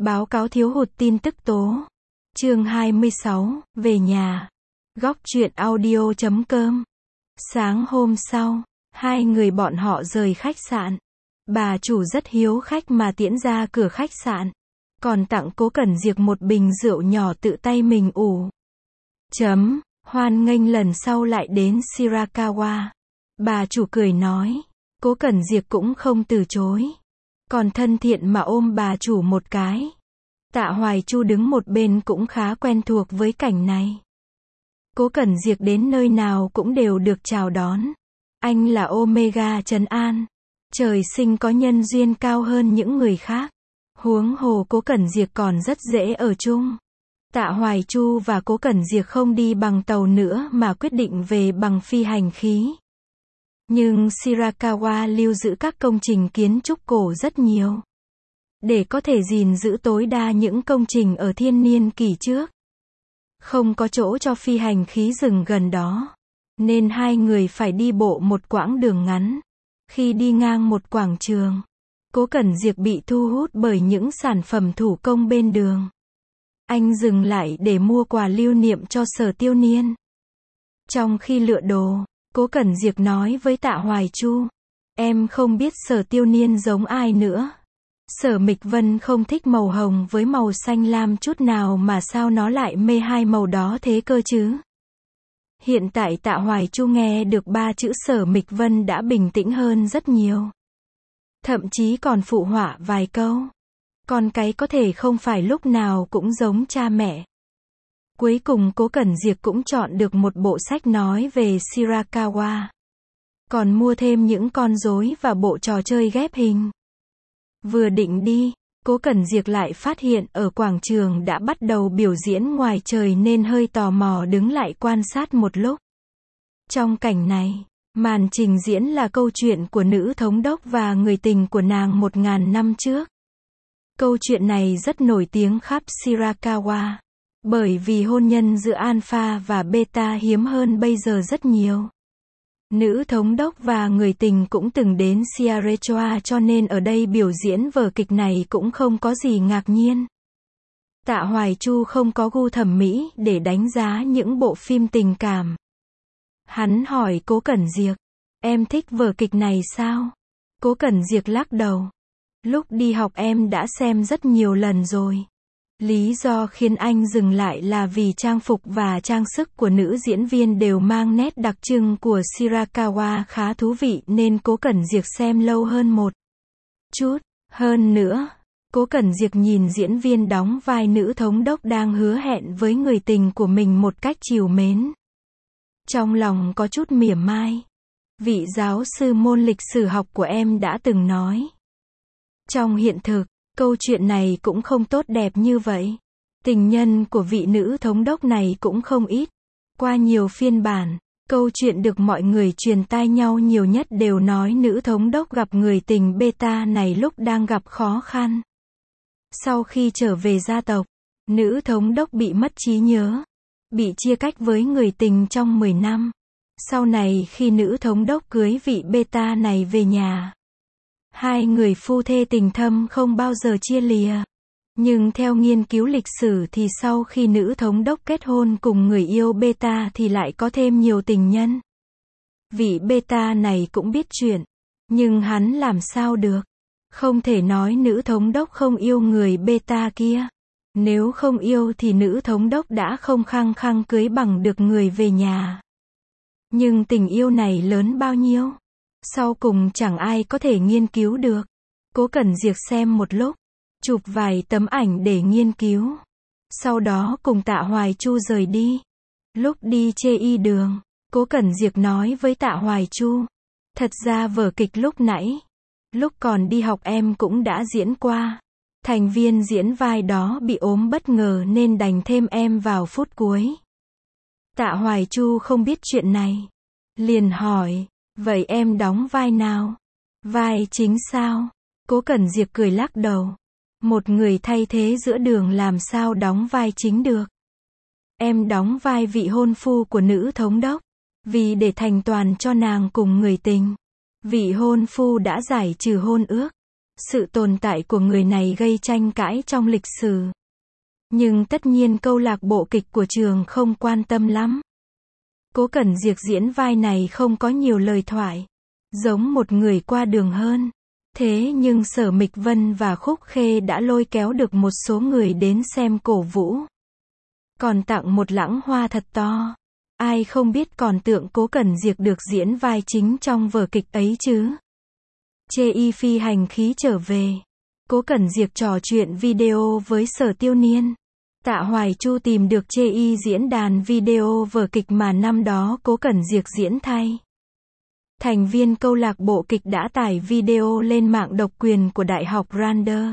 Báo cáo thiếu hụt tin tức tố. Chương 26, về nhà. Góc truyện audio.com. Sáng hôm sau, hai người bọn họ rời khách sạn. Bà chủ rất hiếu khách mà tiễn ra cửa khách sạn. Còn tặng Cố Cẩn Diệc một bình rượu nhỏ tự tay mình ủ. Hoan nghênh lần sau lại đến Shirakawa. Bà chủ cười nói. Cố Cẩn Diệc cũng không từ chối. Còn thân thiện mà ôm bà chủ một cái. Tạ Hoài Chu đứng một bên cũng khá quen thuộc với cảnh này. Cố Cẩn Diệc đến nơi nào cũng đều được chào đón. Anh là Omega trấn an. Trời sinh có nhân duyên cao hơn những người khác. Huống hồ Cố Cẩn Diệc còn rất dễ ở chung. Tạ Hoài Chu và Cố Cẩn Diệc không đi bằng tàu nữa mà quyết định về bằng phi hành khí. Nhưng Shirakawa lưu giữ các công trình kiến trúc cổ rất nhiều. Để có thể gìn giữ tối đa những công trình ở thiên niên kỷ trước. Không có chỗ cho phi hành khí dừng gần đó. Nên hai người phải đi bộ một quãng đường ngắn. Khi đi ngang một quảng trường, Cố Cẩn Diệc bị thu hút bởi những sản phẩm thủ công bên đường. Anh dừng lại để mua quà lưu niệm cho Sở Tiêu Niên. Trong khi lựa đồ, Cố Cẩn Diệc nói với Tạ Hoài Chu. Em không biết Sở Tiêu Niên giống ai nữa. Sở Mịch Vân không thích màu hồng với màu xanh lam chút nào mà sao nó lại mê hai màu đó thế cơ chứ? Hiện tại Tạ Hoài Chu nghe được ba chữ Sở Mịch Vân đã bình tĩnh hơn rất nhiều. Thậm chí còn phụ họa vài câu. Con cái có thể không phải lúc nào cũng giống cha mẹ. Cuối cùng Cố Cẩn Diệc cũng chọn được một bộ sách nói về Shirakawa. Còn mua thêm những con rối và bộ trò chơi ghép hình. Vừa định đi, Cố Cẩn Diệc lại phát hiện ở quảng trường đã bắt đầu biểu diễn ngoài trời nên hơi tò mò đứng lại quan sát một lúc. Trong cảnh này, màn trình diễn là câu chuyện của nữ thống đốc và người tình của nàng 1000 năm trước. Câu chuyện này rất nổi tiếng khắp Shirakawa. Bởi vì hôn nhân giữa Alpha và Beta hiếm hơn bây giờ rất nhiều. Nữ thống đốc và người tình cũng từng đến Shirakawa cho nên ở đây biểu diễn vở kịch này cũng không có gì ngạc nhiên. Tạ Hoài Chu không có gu thẩm mỹ để đánh giá những bộ phim tình cảm. Hắn hỏi Cố Cẩn Diệc, em thích vở kịch này sao? Cố Cẩn Diệc lắc đầu. Lúc đi học em đã xem rất nhiều lần rồi. Lý do khiến anh dừng lại là vì trang phục và trang sức của nữ diễn viên đều mang nét đặc trưng của Shirakawa khá thú vị nên Cố Cẩn Diệc xem lâu hơn một chút. Hơn nữa, Cố Cẩn Diệc nhìn diễn viên đóng vai nữ thống đốc đang hứa hẹn với người tình của mình một cách trìu mến. Trong lòng có chút mỉa mai. Vị giáo sư môn lịch sử học của em đã từng nói. Trong hiện thực, câu chuyện này cũng không tốt đẹp như vậy. Tình nhân của vị nữ thống đốc này cũng không ít. Qua nhiều phiên bản, câu chuyện được mọi người truyền tai nhau nhiều nhất đều nói nữ thống đốc gặp người tình Beta này lúc đang gặp khó khăn. Sau khi trở về gia tộc, nữ thống đốc bị mất trí nhớ. Bị chia cách với người tình trong 10 năm. Sau này khi nữ thống đốc cưới vị Beta này về nhà. Hai người phu thê tình thâm không bao giờ chia lìa. Nhưng theo nghiên cứu lịch sử thì sau khi nữ thống đốc kết hôn cùng người yêu Beta thì lại có thêm nhiều tình nhân. Vị Beta này cũng biết chuyện. Nhưng hắn làm sao được. Không thể nói nữ thống đốc không yêu người Beta kia. Nếu không yêu thì nữ thống đốc đã không khăng khăng cưới bằng được người về nhà. Nhưng tình yêu này lớn bao nhiêu? Sau cùng chẳng ai có thể nghiên cứu được. Cố Cẩn Diệc xem một lúc, chụp vài tấm ảnh để nghiên cứu. Sau đó cùng Tạ Hoài Chu rời đi. Lúc đi chê y đường, Cố Cẩn Diệc nói với Tạ Hoài Chu. Thật ra vở kịch lúc nãy, lúc còn đi học em cũng đã diễn qua. Thành viên diễn vai đó bị ốm bất ngờ nên đành thêm em vào phút cuối. Tạ Hoài Chu không biết chuyện này. Liền hỏi, vậy em đóng vai nào? Vai chính sao? Cố Cẩn Diệc cười lắc đầu. Một người thay thế giữa đường làm sao đóng vai chính được? Em đóng vai vị hôn phu của nữ thống đốc. Vì để thành toàn cho nàng cùng người tình. Vị hôn phu đã giải trừ hôn ước. Sự tồn tại của người này gây tranh cãi trong lịch sử. Nhưng tất nhiên câu lạc bộ kịch của trường không quan tâm lắm. Cố Cẩn Diệc diễn vai này không có nhiều lời thoại, giống một người qua đường hơn. Thế nhưng Sở Mịch Vân và Khúc Khê đã lôi kéo được một số người đến xem cổ vũ. Còn tặng một lẵng hoa thật to. Ai không biết còn tưởng Cố Cẩn Diệc được diễn vai chính trong vở kịch ấy chứ. Chê Y phi hành khí trở về. Cố Cẩn Diệc trò chuyện video với Sở Tiêu Niên. Tạ Hoài Chu tìm được Chê Y diễn đàn video vở kịch mà năm đó Cố Cẩn Diệc diễn thay. Thành viên câu lạc bộ kịch đã tải video lên mạng độc quyền của Đại học Randers.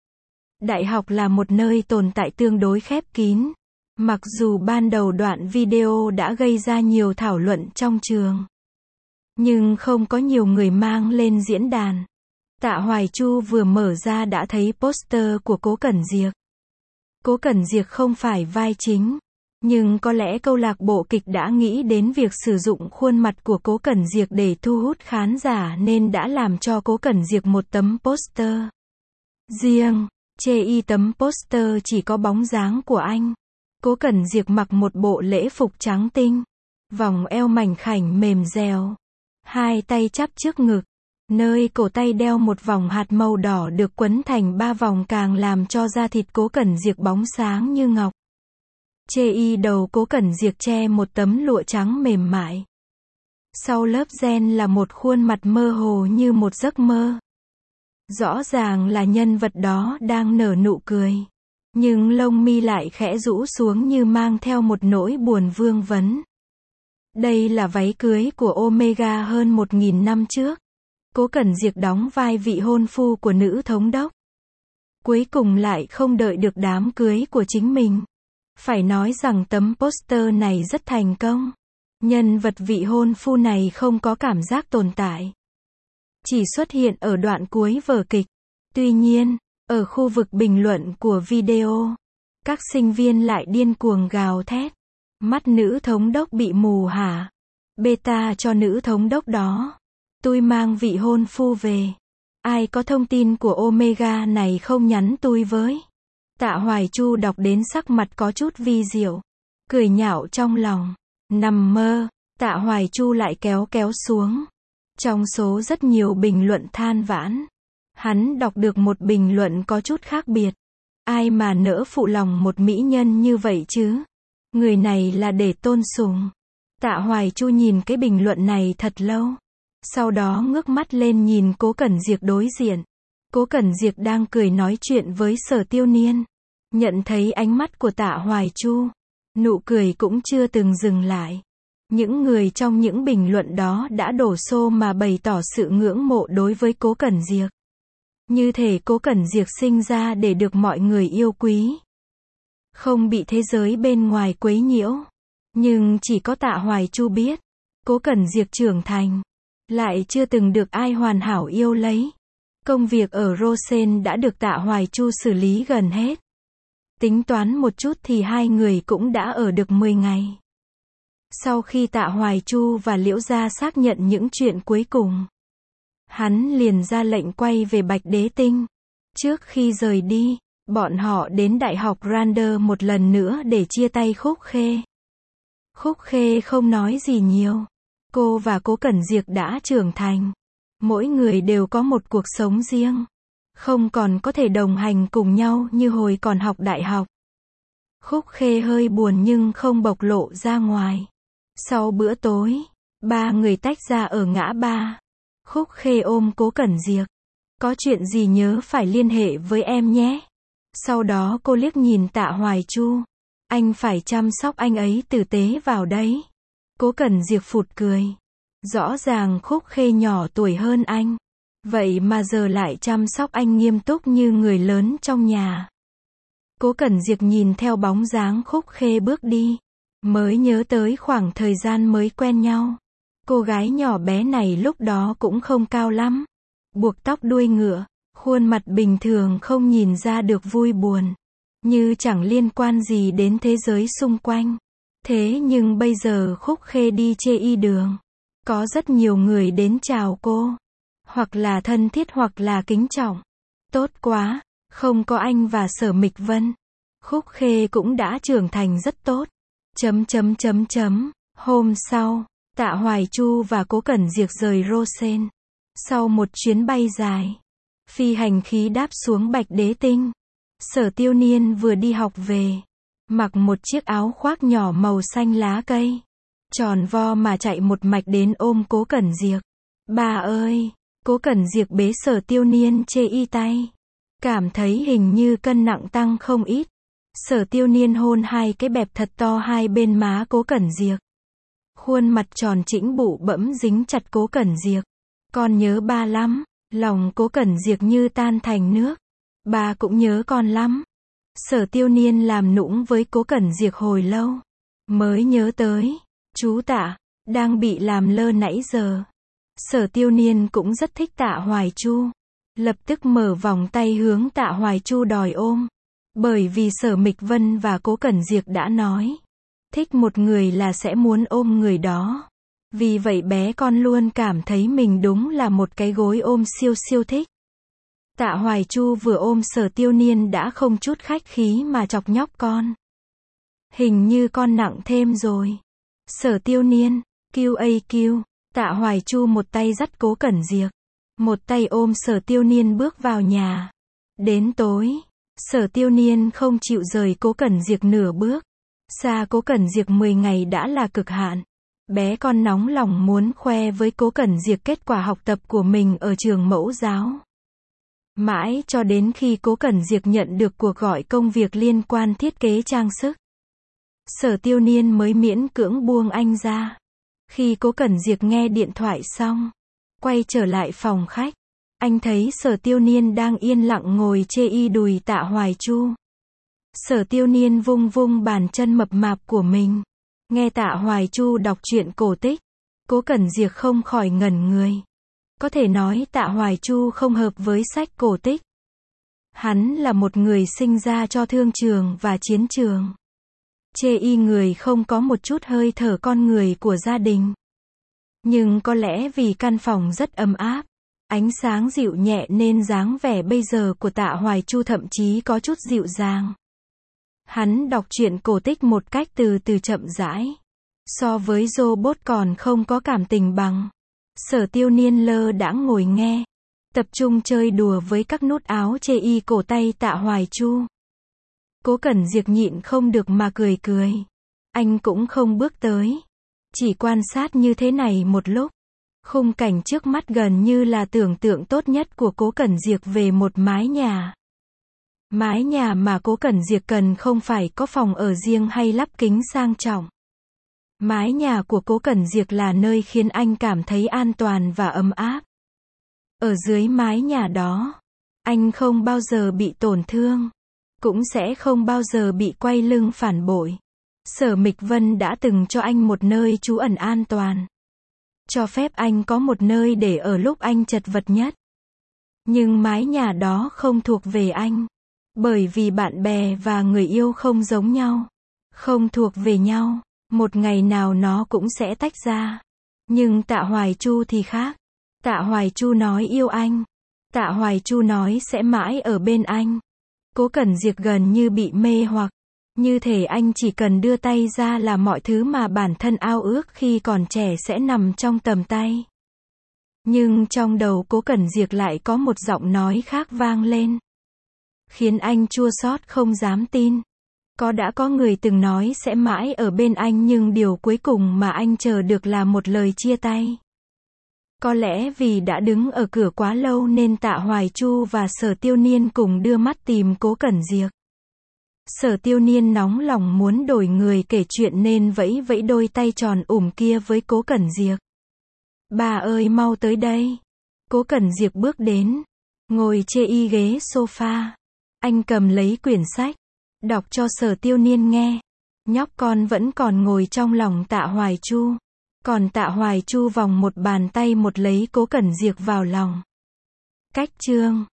Đại học là một nơi tồn tại tương đối khép kín. Mặc dù ban đầu đoạn video đã gây ra nhiều thảo luận trong trường, nhưng không có nhiều người mang lên diễn đàn. Tạ Hoài Chu vừa mở ra đã thấy poster của Cố Cẩn Diệc. Cố Cẩn Diệc không phải vai chính, nhưng có lẽ câu lạc bộ kịch đã nghĩ đến việc sử dụng khuôn mặt của Cố Cẩn Diệc để thu hút khán giả nên đã làm cho Cố Cẩn Diệc một tấm poster riêng. Chê Y tấm poster chỉ có bóng dáng của anh. Cố Cẩn Diệc mặc một bộ lễ phục trắng tinh, vòng eo mảnh khảnh mềm dẻo, hai tay chắp trước ngực, nơi cổ tay đeo một vòng hạt màu đỏ được quấn thành 3 vòng càng làm cho da thịt Cố Cẩn Diệc bóng sáng như ngọc. Chê Y đầu Cố Cẩn Diệc che một tấm lụa trắng mềm mại. Sau lớp ren là một khuôn mặt mơ hồ như một giấc mơ. Rõ ràng là nhân vật đó đang nở nụ cười, nhưng lông mi lại khẽ rũ xuống như mang theo một nỗi buồn vương vấn. Đây là váy cưới của Omega hơn 1000 năm trước. Cố Cẩn Diệc đóng vai vị hôn phu của nữ thống đốc. Cuối cùng lại không đợi được đám cưới của chính mình. Phải nói rằng tấm poster này rất thành công. Nhân vật vị hôn phu này không có cảm giác tồn tại, chỉ xuất hiện ở đoạn cuối vở kịch. Tuy nhiên, ở khu vực bình luận của video, các sinh viên lại điên cuồng gào thét. Mắt nữ thống đốc bị mù hả? Beta cho nữ thống đốc đó. Tôi mang vị hôn phu về. Ai có thông tin của Omega này không nhắn tôi với. Tạ Hoài Chu đọc đến sắc mặt có chút vi diệu, cười nhạo trong lòng. Nằm mơ. Tạ Hoài Chu lại kéo xuống. Trong số rất nhiều bình luận than vãn, hắn đọc được một bình luận có chút khác biệt. Ai mà nỡ phụ lòng một mỹ nhân như vậy chứ? Người này là để tôn sùng. Tạ Hoài Chu nhìn cái bình luận này thật lâu. Sau đó ngước mắt lên nhìn Cố Cẩn Diệc đối diện. Cố Cẩn Diệc đang cười nói chuyện với Sở Tiêu Niên. Nhận thấy ánh mắt của Tạ Hoài Chu, nụ cười cũng chưa từng dừng lại. Những người trong những bình luận đó đã đổ xô mà bày tỏ sự ngưỡng mộ đối với Cố Cẩn Diệc. Như thể Cố Cẩn Diệc sinh ra để được mọi người yêu quý, không bị thế giới bên ngoài quấy nhiễu. Nhưng chỉ có Tạ Hoài Chu biết, Cố Cẩn Diệc trưởng thành, lại chưa từng được ai hoàn hảo yêu lấy. Công việc ở Rosen đã được Tạ Hoài Chu xử lý gần hết. Tính toán một chút thì hai người cũng đã ở được 10 ngày. Sau khi Tạ Hoài Chu và Liễu Gia xác nhận những chuyện cuối cùng, hắn liền ra lệnh quay về Bạch Đế Tinh. Trước khi rời đi, bọn họ đến Đại học Randers một lần nữa để chia tay Khúc Khê. Khúc Khê không nói gì nhiều. Cô và Cố Cẩn Diệc đã trưởng thành. Mỗi người đều có một cuộc sống riêng, không còn có thể đồng hành cùng nhau như hồi còn học đại học. Khúc Khê hơi buồn nhưng không bộc lộ ra ngoài. Sau bữa tối, ba người tách ra ở ngã ba. Khúc Khê ôm Cố Cẩn Diệc. Có chuyện gì nhớ phải liên hệ với em nhé. Sau đó cô liếc nhìn Tạ Hoài Chu. Anh phải chăm sóc anh ấy tử tế vào đấy. Cố Cẩn Diệc phụt cười. Rõ ràng Khúc Khê nhỏ tuổi hơn anh, vậy mà giờ lại chăm sóc anh nghiêm túc như người lớn trong nhà. Cố Cẩn Diệc nhìn theo bóng dáng Khúc Khê bước đi, mới nhớ tới khoảng thời gian mới quen nhau. Cô gái nhỏ bé này lúc đó cũng không cao lắm, buộc tóc đuôi ngựa, khuôn mặt bình thường không nhìn ra được vui buồn, như chẳng liên quan gì đến thế giới xung quanh. Thế nhưng bây giờ Khúc Khê đi Chê Y đường, có rất nhiều người đến chào cô, hoặc là thân thiết hoặc là kính trọng. Tốt quá, không có anh và Sở Mịch Vân. Khúc Khê cũng đã trưởng thành rất tốt. Hôm sau, Tạ Hoài Chu và Cố Cẩn Diệc rời Rosen. Sau một chuyến bay dài, phi hành khí đáp xuống Bạch Đế Tinh. Sở Tiêu Niên vừa đi học về, mặc một chiếc áo khoác nhỏ màu xanh lá cây, tròn vo mà chạy một mạch đến ôm Cố Cẩn Diệc. Bà ơi! Cố Cẩn Diệc bế Sở Tiêu Niên chê y tay, cảm thấy hình như cân nặng tăng không ít. Sở Tiêu Niên hôn hai cái bẹp thật to hai bên má Cố Cẩn Diệc. Khuôn mặt tròn trĩnh bụ bẫm dính chặt Cố Cẩn Diệc. Con nhớ ba lắm. Lòng Cố Cẩn Diệc như tan thành nước. Ba cũng nhớ con lắm. Sở Tiêu Niên làm nũng với Cố Cẩn Diệc hồi lâu, mới nhớ tới, chú Tạ, đang bị làm lơ nãy giờ. Sở Tiêu Niên cũng rất thích Tạ Hoài Chu. Lập tức mở vòng tay hướng Tạ Hoài Chu đòi ôm. Bởi vì Sở Mịch Vân và Cố Cẩn Diệc đã nói, thích một người là sẽ muốn ôm người đó. Vì vậy bé con luôn cảm thấy mình đúng là một cái gối ôm siêu siêu thích. Tạ Hoài Chu vừa ôm Sở Tiêu Niên đã không chút khách khí mà chọc nhóc con. Hình như con nặng thêm rồi. Sở Tiêu Niên, QAQ, Tạ Hoài Chu một tay dắt Cố Cẩn Diệc, một tay ôm Sở Tiêu Niên bước vào nhà. Đến tối, Sở Tiêu Niên không chịu rời Cố Cẩn Diệc nửa bước. Xa Cố Cẩn Diệc 10 ngày đã là cực hạn. Bé con nóng lòng muốn khoe với Cố Cẩn Diệc kết quả học tập của mình ở trường mẫu giáo. Mãi cho đến khi Cố Cẩn Diệc nhận được cuộc gọi công việc liên quan thiết kế trang sức, Sở Tiêu Niên mới miễn cưỡng buông anh ra. Khi Cố Cẩn Diệc nghe điện thoại xong, quay trở lại phòng khách, anh thấy Sở Tiêu Niên đang yên lặng ngồi chê y đùi Tạ Hoài Chu. Sở Tiêu Niên vung vung bàn chân mập mạp của mình, nghe Tạ Hoài Chu đọc truyện cổ tích. Cố Cẩn Diệc không khỏi ngẩn người. Có thể nói Tạ Hoài Chu không hợp với sách cổ tích. Hắn là một người sinh ra cho thương trường và chiến trường. Chê y người không có một chút hơi thở con người của gia đình. Nhưng có lẽ vì căn phòng rất ấm áp, ánh sáng dịu nhẹ nên dáng vẻ bây giờ của Tạ Hoài Chu thậm chí có chút dịu dàng. Hắn đọc truyện cổ tích một cách từ từ chậm rãi. So với robot còn không có cảm tình bằng. Sở Tiêu Niên lơ đãng ngồi nghe, tập trung chơi đùa với các nút áo chê y cổ tay Tạ Hoài Chu. Cố Cẩn Diệc nhịn không được mà cười cười. Anh cũng không bước tới, chỉ quan sát như thế này một lúc. Khung cảnh trước mắt gần như là tưởng tượng tốt nhất của Cố Cẩn Diệc về một mái nhà. Mái nhà mà Cố Cẩn Diệc cần không phải có phòng ở riêng hay lắp kính sang trọng. Mái nhà của Cố Cẩn Diệc là nơi khiến anh cảm thấy an toàn và ấm áp. Ở dưới mái nhà đó, anh không bao giờ bị tổn thương, cũng sẽ không bao giờ bị quay lưng phản bội. Sở Mịch Vân đã từng cho anh một nơi trú ẩn an toàn, cho phép anh có một nơi để ở lúc anh chật vật nhất. Nhưng mái nhà đó không thuộc về anh, bởi vì bạn bè và người yêu không giống nhau, không thuộc về nhau. Một ngày nào nó cũng sẽ tách ra. Nhưng Tạ Hoài Chu thì khác. Tạ Hoài Chu nói yêu anh. Tạ Hoài Chu nói sẽ mãi ở bên anh. Cố Cẩn Diệc gần như bị mê hoặc. Như thể anh chỉ cần đưa tay ra là mọi thứ mà bản thân ao ước khi còn trẻ sẽ nằm trong tầm tay. Nhưng trong đầu Cố Cẩn Diệc lại có một giọng nói khác vang lên, khiến anh chua xót không dám tin. Đã có người từng nói sẽ mãi ở bên anh nhưng điều cuối cùng mà anh chờ được là một lời chia tay. Có lẽ vì đã đứng ở cửa quá lâu nên Tạ Hoài Chu và Sở Tiêu Niên cùng đưa mắt tìm Cố Cẩn Diệc. Sở Tiêu Niên nóng lòng muốn đổi người kể chuyện nên vẫy vẫy đôi tay tròn kia với Cố Cẩn Diệc. Bà ơi mau tới đây. Cố Cẩn Diệc bước đến, ngồi chê y ghế sofa. Anh cầm lấy quyển sách, đọc cho Sở Tiêu Niên nghe. Nhóc con vẫn còn ngồi trong lòng Tạ Hoài Chu. Còn Tạ Hoài Chu vòng một bàn tay một lấy Cố Cẩn Diệc vào lòng. Cách chương